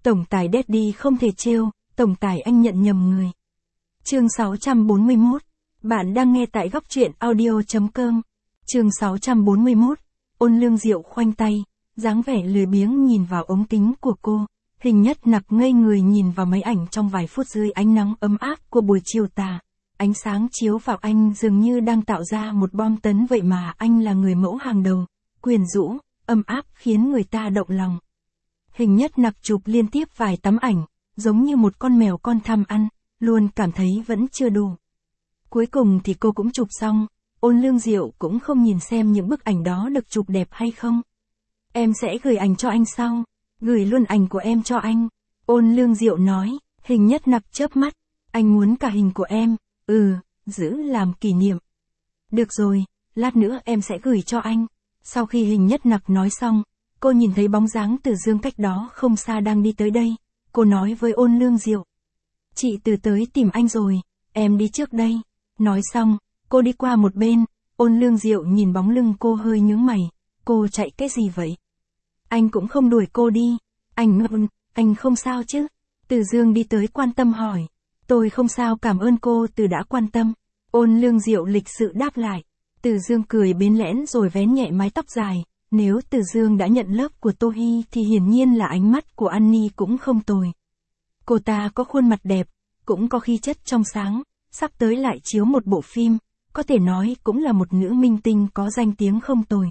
Tổng tài Daddy không thể trêu, tổng tài anh nhận nhầm người. Chương 641. Bạn đang nghe tại góc truyện audio.com. Chương 641. Ôn Lương Diệu khoanh tay, dáng vẻ lười biếng nhìn vào ống kính của cô. Hình Nhất Nặc ngây người nhìn vào máy ảnh trong vài phút dưới ánh nắng ấm áp của buổi chiều tà. Ánh sáng chiếu vào anh dường như đang tạo ra một bom tấn, vậy mà anh là người mẫu hàng đầu, quyến rũ, ấm áp khiến người ta động lòng. Hình Nhất Nặc chụp liên tiếp vài tấm ảnh, giống như một con mèo con tham ăn, luôn cảm thấy vẫn chưa đủ. Cuối cùng thì cô cũng chụp xong, Ôn Lương Diệu cũng không nhìn xem những bức ảnh đó được chụp đẹp hay không. Em sẽ gửi ảnh cho anh sau, gửi luôn ảnh của em cho anh. Ôn Lương Diệu nói. Hình Nhất Nặc chớp mắt, anh muốn cả hình của em, giữ làm kỷ niệm. Được rồi, lát nữa em sẽ gửi cho anh. Sau khi Hình Nhất Nặc nói xong, cô nhìn thấy bóng dáng Từ Dương cách đó không xa đang đi tới đây. Cô nói với Ôn Lương Diệu. Chị Từ tới tìm anh rồi, em đi trước đây. Nói xong, cô đi qua một bên. Ôn Lương Diệu nhìn bóng lưng cô hơi nhướng mày. Cô chạy cái gì vậy? Anh cũng không đuổi cô đi. Anh không sao chứ? Từ Dương đi tới quan tâm hỏi. Tôi không sao, cảm ơn cô Từ đã quan tâm. Ôn Lương Diệu lịch sự đáp lại. Từ Dương cười bến lẽn rồi vén nhẹ mái tóc dài. Nếu Từ Dương đã nhận lớp của Tô Hi thì hiển nhiên là ánh mắt của Annie cũng không tồi. Cô ta có khuôn mặt đẹp, cũng có khí chất trong sáng, sắp tới lại chiếu một bộ phim, có thể nói cũng là một nữ minh tinh có danh tiếng không tồi.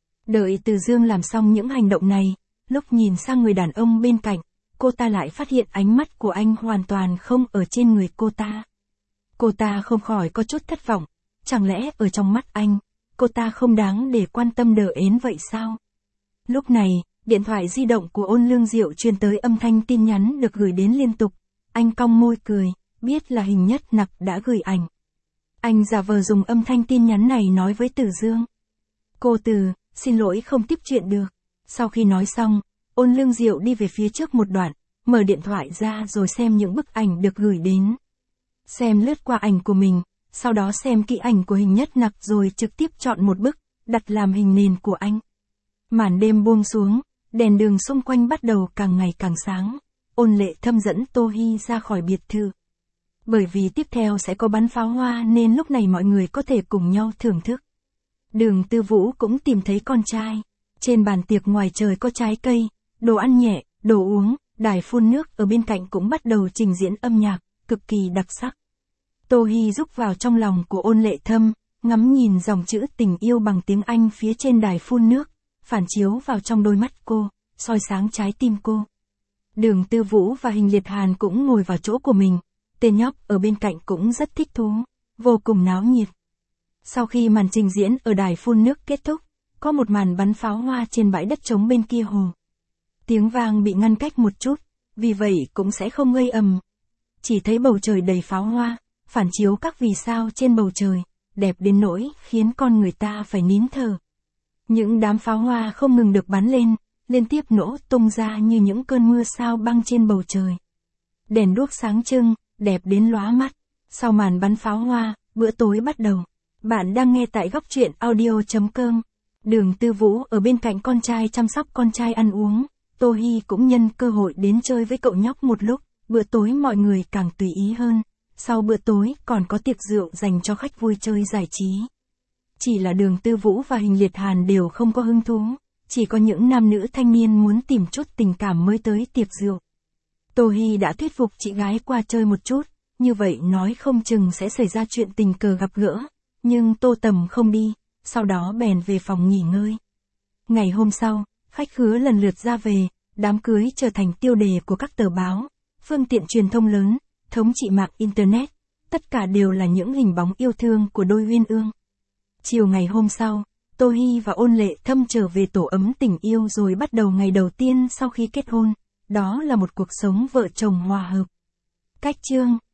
Đợi Từ Dương làm xong những hành động này, lúc nhìn sang người đàn ông bên cạnh, cô ta lại phát hiện ánh mắt của anh hoàn toàn không ở trên người cô ta. Cô ta không khỏi có chút thất vọng, chẳng lẽ ở trong mắt anh, cô ta không đáng để quan tâm đờ ến vậy sao? Lúc này, điện thoại di động của Ôn Lương Diệu truyền tới âm thanh tin nhắn được gửi đến liên tục. Anh cong môi cười, biết là Hình Nhất Nặc đã gửi ảnh. Anh giả vờ dùng âm thanh tin nhắn này nói với Từ Dương. Cô Từ, xin lỗi không tiếp chuyện được. Sau khi nói xong, Ôn Lương Diệu đi về phía trước một đoạn, mở điện thoại ra rồi xem những bức ảnh được gửi đến. Xem lướt qua ảnh của mình, sau đó xem kỹ ảnh của Hình Nhất Nặc rồi trực tiếp chọn một bức, đặt làm hình nền của anh. Màn đêm buông xuống, đèn đường xung quanh bắt đầu càng ngày càng sáng. Ôn Lệ Thâm dẫn Tô Hi ra khỏi biệt thự. Bởi vì tiếp theo sẽ có bắn pháo hoa nên lúc này mọi người có thể cùng nhau thưởng thức. Đường Tư Vũ cũng tìm thấy con trai. Trên bàn tiệc ngoài trời có trái cây, đồ ăn nhẹ, đồ uống, đài phun nước ở bên cạnh cũng bắt đầu trình diễn âm nhạc, cực kỳ đặc sắc. Tô Hi rúc vào trong lòng của Ôn Lệ Thâm, ngắm nhìn dòng chữ tình yêu bằng tiếng Anh phía trên đài phun nước, phản chiếu vào trong đôi mắt cô, soi sáng trái tim cô. Đường Tư Vũ và Hình Liệt Hàn cũng ngồi vào chỗ của mình, tên nhóc ở bên cạnh cũng rất thích thú, vô cùng náo nhiệt. Sau khi màn trình diễn ở đài phun nước kết thúc, có một màn bắn pháo hoa trên bãi đất trống bên kia hồ. Tiếng vang bị ngăn cách một chút, vì vậy cũng sẽ không gây ầm. Chỉ thấy bầu trời đầy pháo hoa, phản chiếu các vì sao trên bầu trời, đẹp đến nỗi khiến con người ta phải nín thở. Những đám pháo hoa không ngừng được bắn lên, liên tiếp nổ tung ra như những cơn mưa sao băng trên bầu trời. Đèn đuốc sáng trưng, đẹp đến lóa mắt. Sau màn bắn pháo hoa, bữa tối bắt đầu. Bạn đang nghe tại góc truyện audio.com. Đường Tư Vũ ở bên cạnh con trai chăm sóc con trai ăn uống. Tô Hi cũng nhân cơ hội đến chơi với cậu nhóc một lúc. Bữa tối mọi người càng tùy ý hơn. Sau bữa tối còn có tiệc rượu dành cho khách vui chơi giải trí. Chỉ là Đường Tư Vũ và Hình Liệt Hàn đều không có hứng thú. Chỉ có những nam nữ thanh niên muốn tìm chút tình cảm mới tới tiệc rượu. Tô Hi đã thuyết phục chị gái qua chơi một chút, như vậy nói không chừng sẽ xảy ra chuyện tình cờ gặp gỡ. Nhưng Tô Tầm không đi, sau đó bèn về phòng nghỉ ngơi. Ngày hôm sau, khách khứa lần lượt ra về, đám cưới trở thành tiêu đề của các tờ báo, phương tiện truyền thông lớn, thống trị mạng Internet, tất cả đều là những hình bóng yêu thương của đôi uyên ương. Chiều ngày hôm sau, Tô Hi và Ôn Lệ Thâm trở về tổ ấm tình yêu rồi bắt đầu ngày đầu tiên sau khi kết hôn, đó là một cuộc sống vợ chồng hòa hợp. Cách chương